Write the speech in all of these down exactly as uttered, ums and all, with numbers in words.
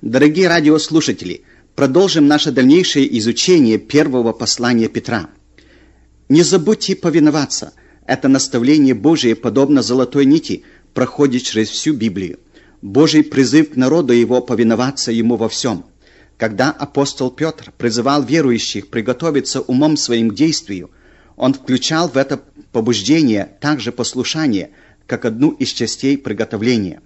Дорогие радиослушатели, продолжим наше дальнейшее изучение первого послания Петра. Не забудьте повиноваться. Это наставление Божие, подобно золотой нити, проходит через всю Библию. Божий призыв к народу его повиноваться ему во всем. Когда апостол Петр призывал верующих приготовиться умом своим к действию, он включал в это побуждение также послушание, как одну из частей приготовления.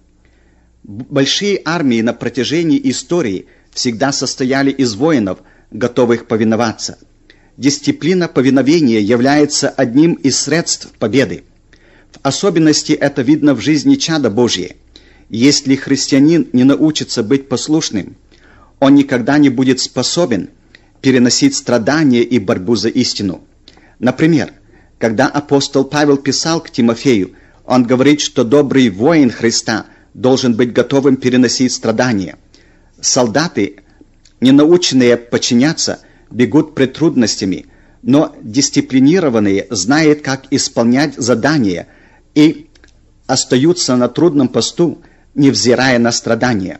Большие армии на протяжении истории всегда состояли из воинов, готовых повиноваться. Дисциплина повиновения является одним из средств победы. В особенности это видно в жизни чада Божия. Если христианин не научится быть послушным, он никогда не будет способен переносить страдания и борьбу за истину. Например, когда апостол Павел писал к Тимофею, он говорит, что добрый воин Христа должен быть готовым переносить страдания. Солдаты, не наученные подчиняться, бегут пред трудностями, но дисциплинированные знают, как исполнять задания и остаются на трудном посту, невзирая на страдания.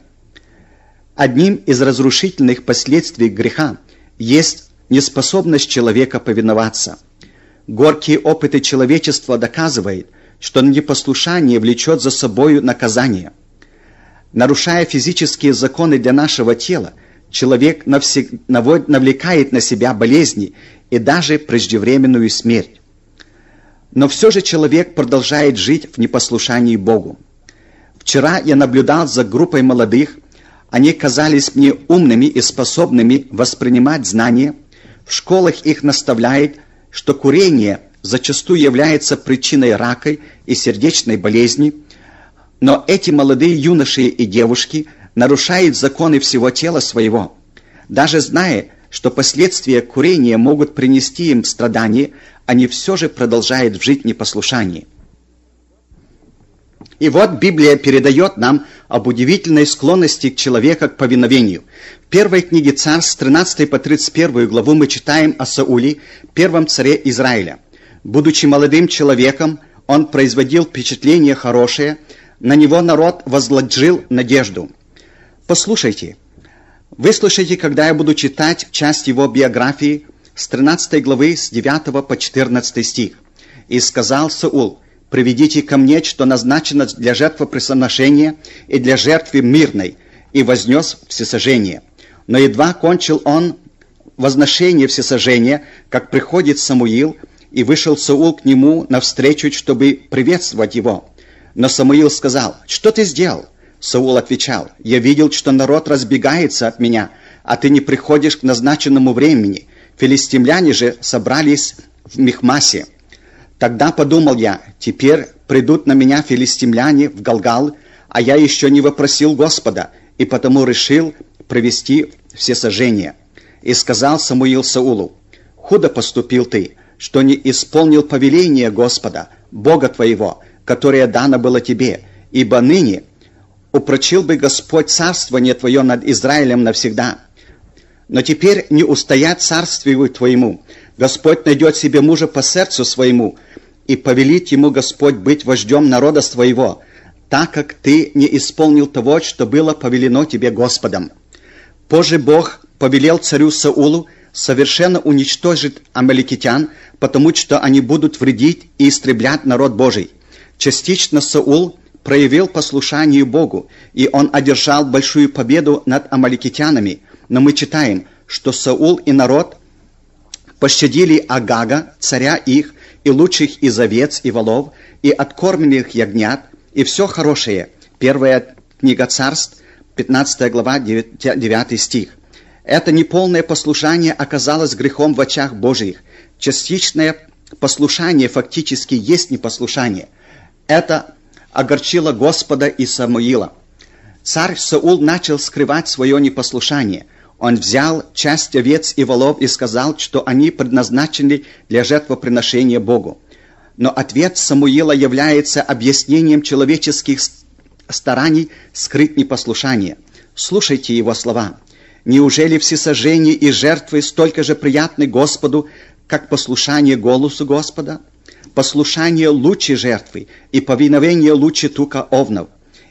Одним из разрушительных последствий греха есть неспособность человека повиноваться. Горькие опыты человечества доказывают, что непослушание влечет за собою наказание. Нарушая физические законы для нашего тела, человек навсег... навлекает на себя болезни и даже преждевременную смерть. Но все же человек продолжает жить в непослушании Богу. Вчера я наблюдал за группой молодых. Они казались мне умными и способными воспринимать знания. В школах их наставляют, что курение зачастую является причиной рака и сердечной болезни, но эти молодые юноши и девушки нарушают законы всего тела своего. Даже зная, что последствия курения могут принести им страдания, они все же продолжают жить в непослушании. И вот Библия передает нам об удивительной склонности человека к повиновению. В первой книге Царств, с тринадцатой по тридцать первую главу, мы читаем о Сауле, первом царе Израиля. Будучи молодым человеком, он производил впечатление хорошее, на него народ возложил надежду. Послушайте, выслушайте, когда я буду читать часть его биографии с тринадцатой главы, с девятого по четырнадцатый стих. «И сказал Саул: приведите ко мне, что назначено для жертвоприношения и для жертвы мирной, и вознес всесожжение. Но едва кончил он возношение всесожжения, как приходит Самуил, и вышел Саул к нему навстречу, чтобы приветствовать его. Но Самуил сказал: что ты сделал? Саул отвечал: я видел, что народ разбегается от меня, а ты не приходишь к назначенному времени. Филистимляне же собрались в Михмасе. Тогда подумал я: теперь придут на меня филистимляне в Галгал, а я еще не вопросил Господа, и потому решил провести всесожжение. И сказал Самуил Саулу: худо поступил ты, что не исполнил повеление Господа, Бога твоего, которое дано было тебе, ибо ныне упрочил бы Господь царствование твое над Израилем навсегда. Но теперь не устоять царствию твоему. Господь найдет себе мужа по сердцу своему, и повелит ему Господь быть вождем народа своего, так как ты не исполнил того, что было повелено тебе Господом. Позже Бог повелел царю Саулу совершенно уничтожить амаликитян, потому что они будут вредить и истреблять народ Божий. Частично Саул проявил послушание Богу, и он одержал большую победу над амаликитянами, но мы читаем, что Саул и народ пощадили Агага, царя их, и лучших из овец и волов, и откормленных ягнят, и все хорошее. Первая книга Царств, пятнадцатая глава, девятый стих. Это неполное послушание оказалось грехом в очах Божьих. Частичное послушание фактически есть непослушание. Это огорчило Господа и Самуила. Царь Саул начал скрывать свое непослушание. Он взял часть овец и волов и сказал, что они предназначены для жертвоприношения Богу. Но ответ Самуила является объяснением человеческих стараний скрыть непослушание. Слушайте его слова. «Неужели всесожжение и жертвы столько же приятны Господу, как послушание голосу Господа? Послушание лучше жертвы, и повиновение лучше тука овнов.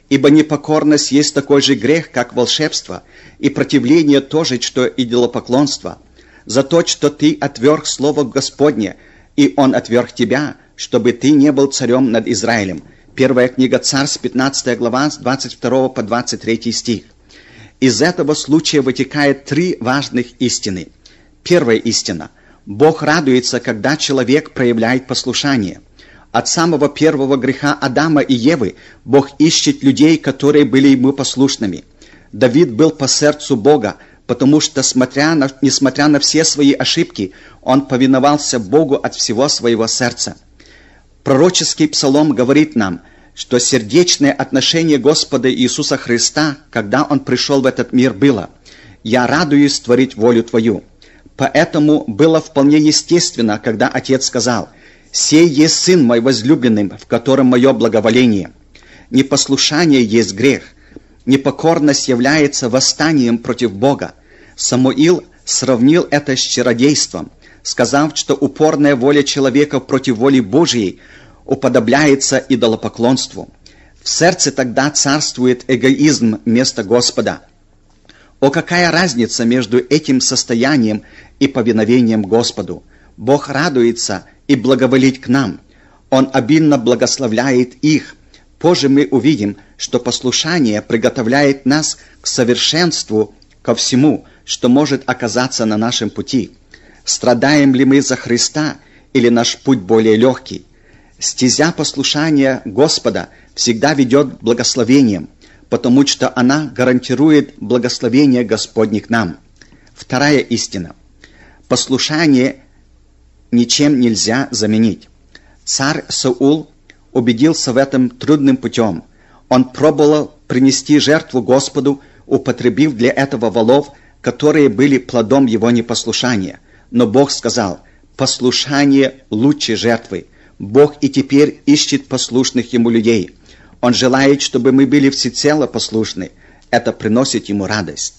Ибо непокорность есть такой же грех, как волшебство, и противление то же, что идолопоклонство. За то, что ты отверг слово Господне, и Он отверг тебя, чтобы ты не был царем над Израилем». Первая книга Царств, пятнадцатая глава, с двадцать второго по двадцать третий стих. Из этого случая вытекает три важных истины. Первая истина. Бог радуется, когда человек проявляет послушание. От самого первого греха Адама и Евы Бог ищет людей, которые были Ему послушными. Давид был по сердцу Бога, потому что, смотря на, несмотря на все свои ошибки, он повиновался Богу от всего своего сердца. Пророческий псалом говорит нам, что сердечное отношение Господа Иисуса Христа, когда Он пришел в этот мир, было: «Я радуюсь творить волю Твою». Поэтому было вполне естественно, когда Отец сказал: «Сей есть Сын мой возлюбленный, в котором мое благоволение». Непослушание есть грех. Непокорность является восстанием против Бога. Самуил сравнил это с чародейством, сказав, что упорная воля человека против воли Божьей уподобляется идолопоклонству. В сердце тогда царствует эгоизм вместо Господа. О, какая разница между этим состоянием и повиновением Господу! Бог радуется и благоволит к нам. Он обильно благословляет их. Позже мы увидим, что послушание приготовляет нас к совершенству, ко всему, что может оказаться на нашем пути. Страдаем ли мы за Христа, или наш путь более легкий? Стезя послушания Господа всегда ведет к благословениям, потому что она гарантирует благословение Господне к нам. Вторая истина. Послушание ничем нельзя заменить. Царь Саул убедился в этом трудным путем. Он пробовал принести жертву Господу, употребив для этого волов, которые были плодом его непослушания. Но Бог сказал: «Послушание лучше жертвы». Бог и теперь ищет послушных Ему людей. Он желает, чтобы мы были всецело послушны. Это приносит Ему радость.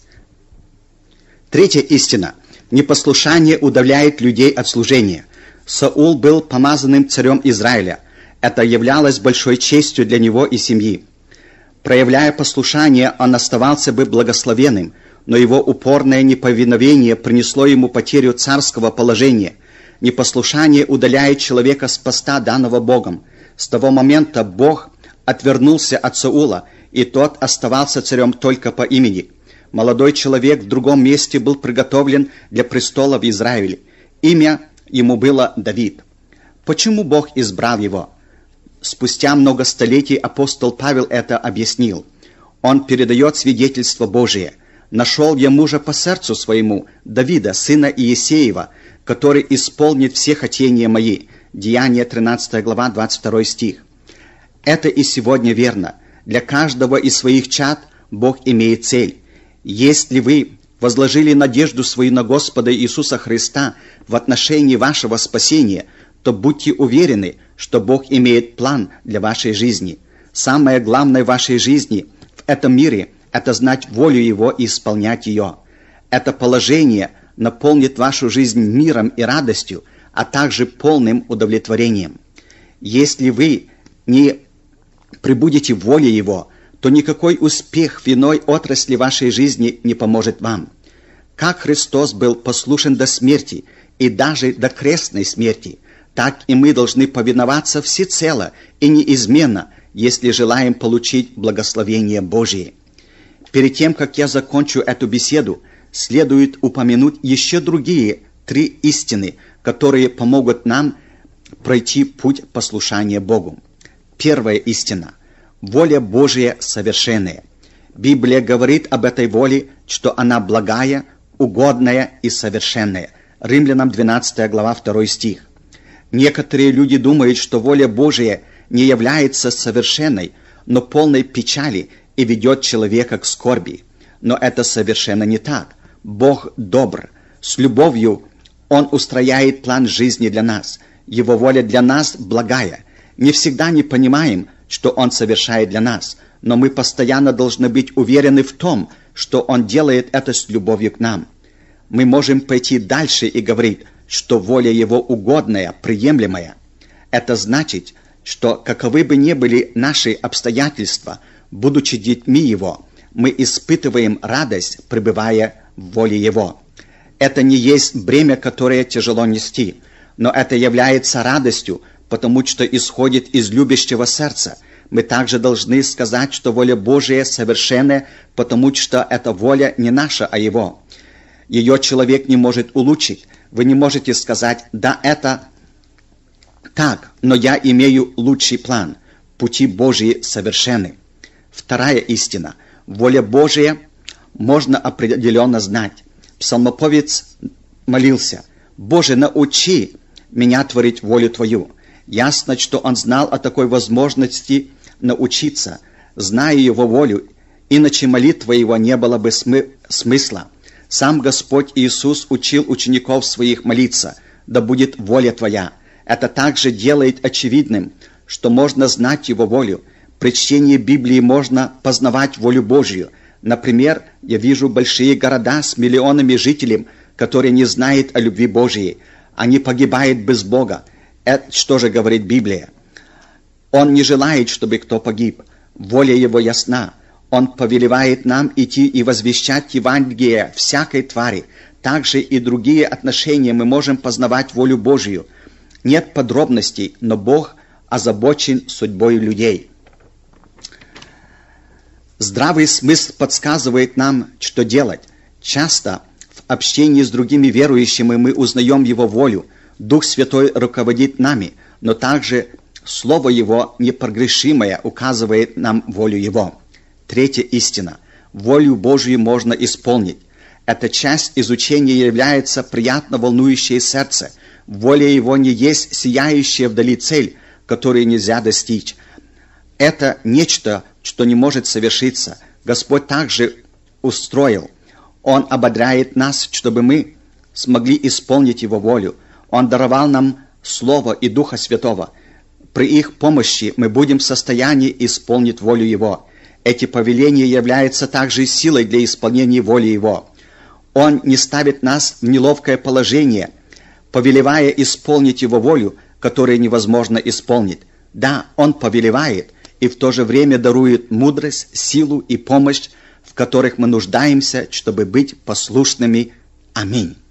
Третья истина. Непослушание удаляет людей от служения. Саул был помазанным царем Израиля. Это являлось большой честью для него и семьи. Проявляя послушание, он оставался бы благословенным, но его упорное неповиновение принесло ему потерю царского положения. Непослушание удаляет человека с поста, данного Богом. С того момента Бог отвернулся от Саула, и тот оставался царем только по имени. Молодой человек в другом месте был приготовлен для престола в Израиле. Имя ему было Давид. Почему Бог избрал его? Спустя много столетий апостол Павел это объяснил. Он передает свидетельство Божие. «Нашел я мужа по сердцу своему, Давида, сына Иесеева, который исполнит все хотения мои». Деяния тринадцатая глава, двадцать второй стих. Это и сегодня верно. Для каждого из своих чад Бог имеет цель. Если вы возложили надежду свою на Господа Иисуса Христа в отношении вашего спасения, то будьте уверены, что Бог имеет план для вашей жизни. Самое главное в вашей жизни в этом мире – это знать волю Его и исполнять ее. Это положение наполнит вашу жизнь миром и радостью, а также полным удовлетворением. Если вы не пребудете в воле Его, то никакой успех в иной отрасли вашей жизни не поможет вам. Как Христос был послушен до смерти и даже до крестной смерти, так и мы должны повиноваться всецело и неизменно, если желаем получить благословение Божие. Перед тем, как я закончу эту беседу, следует упомянуть еще другие три истины, которые помогут нам пройти путь послушания Богу. Первая истина. Воля Божия совершенная. Библия говорит об этой воле, что она благая, угодная и совершенная. Римлянам двенадцатая глава, второй стих. Некоторые люди думают, что воля Божия не является совершенной, но полной печали и ведет человека к скорби. Но это совершенно не так. Бог добр. С любовью Он устрояет план жизни для нас. Его воля для нас благая. Не всегда не понимаем, что Он совершает для нас, но мы постоянно должны быть уверены в том, что Он делает это с любовью к нам. Мы можем пойти дальше и говорить, что воля Его угодная, приемлемая. Это значит, что каковы бы ни были наши обстоятельства, Будучи детьми Его, мы испытываем радость, пребывая в воле Его. Это не есть бремя, которое тяжело нести, но это является радостью, потому что исходит из любящего сердца. Мы также должны сказать, что воля Божия совершенная, потому что эта воля не наша, а Его. Ее человек не может улучшить. Вы не можете сказать: да, это так, но я имею лучший план. Пути Божьи совершенны. Вторая истина. Воля Божия можно определенно знать. Псалмоповец молился: «Боже, научи меня творить волю Твою». Ясно, что он знал о такой возможности научиться, зная Его волю, иначе молитва его не было бы смы- смысла. Сам Господь Иисус учил учеников своих молиться: «Да будет воля Твоя». Это также делает очевидным, что можно знать Его волю. При чтении Библии можно познавать волю Божью. Например, я вижу большие города с миллионами жителей, которые не знают о любви Божьей. Они погибают без Бога. Это что же говорит Библия? Он не желает, чтобы кто погиб. Воля Его ясна. Он повелевает нам идти и возвещать Евангелие всякой твари. Также и другие отношения мы можем познавать волю Божью. Нет подробностей, но Бог озабочен судьбой людей. Здравый смысл подсказывает нам, что делать. Часто в общении с другими верующими мы узнаем Его волю. Дух Святой руководит нами, но также Слово Его непогрешимое указывает нам волю Его. Третья истина. Волю Божью можно исполнить. Эта часть изучения является приятно волнующей сердце. Воля Его не есть сияющая вдали цель, которую нельзя достичь. Это нечто, что не может совершиться. Господь также устроил. Он ободряет нас, чтобы мы смогли исполнить Его волю. Он даровал нам Слово и Духа Святого. При их помощи мы будем в состоянии исполнить волю Его. Эти повеления являются также силой для исполнения воли Его. Он не ставит нас в неловкое положение, повелевая исполнить Его волю, которую невозможно исполнить. Да, Он повелевает и в то же время дарует мудрость, силу и помощь, в которых мы нуждаемся, чтобы быть послушными. Аминь.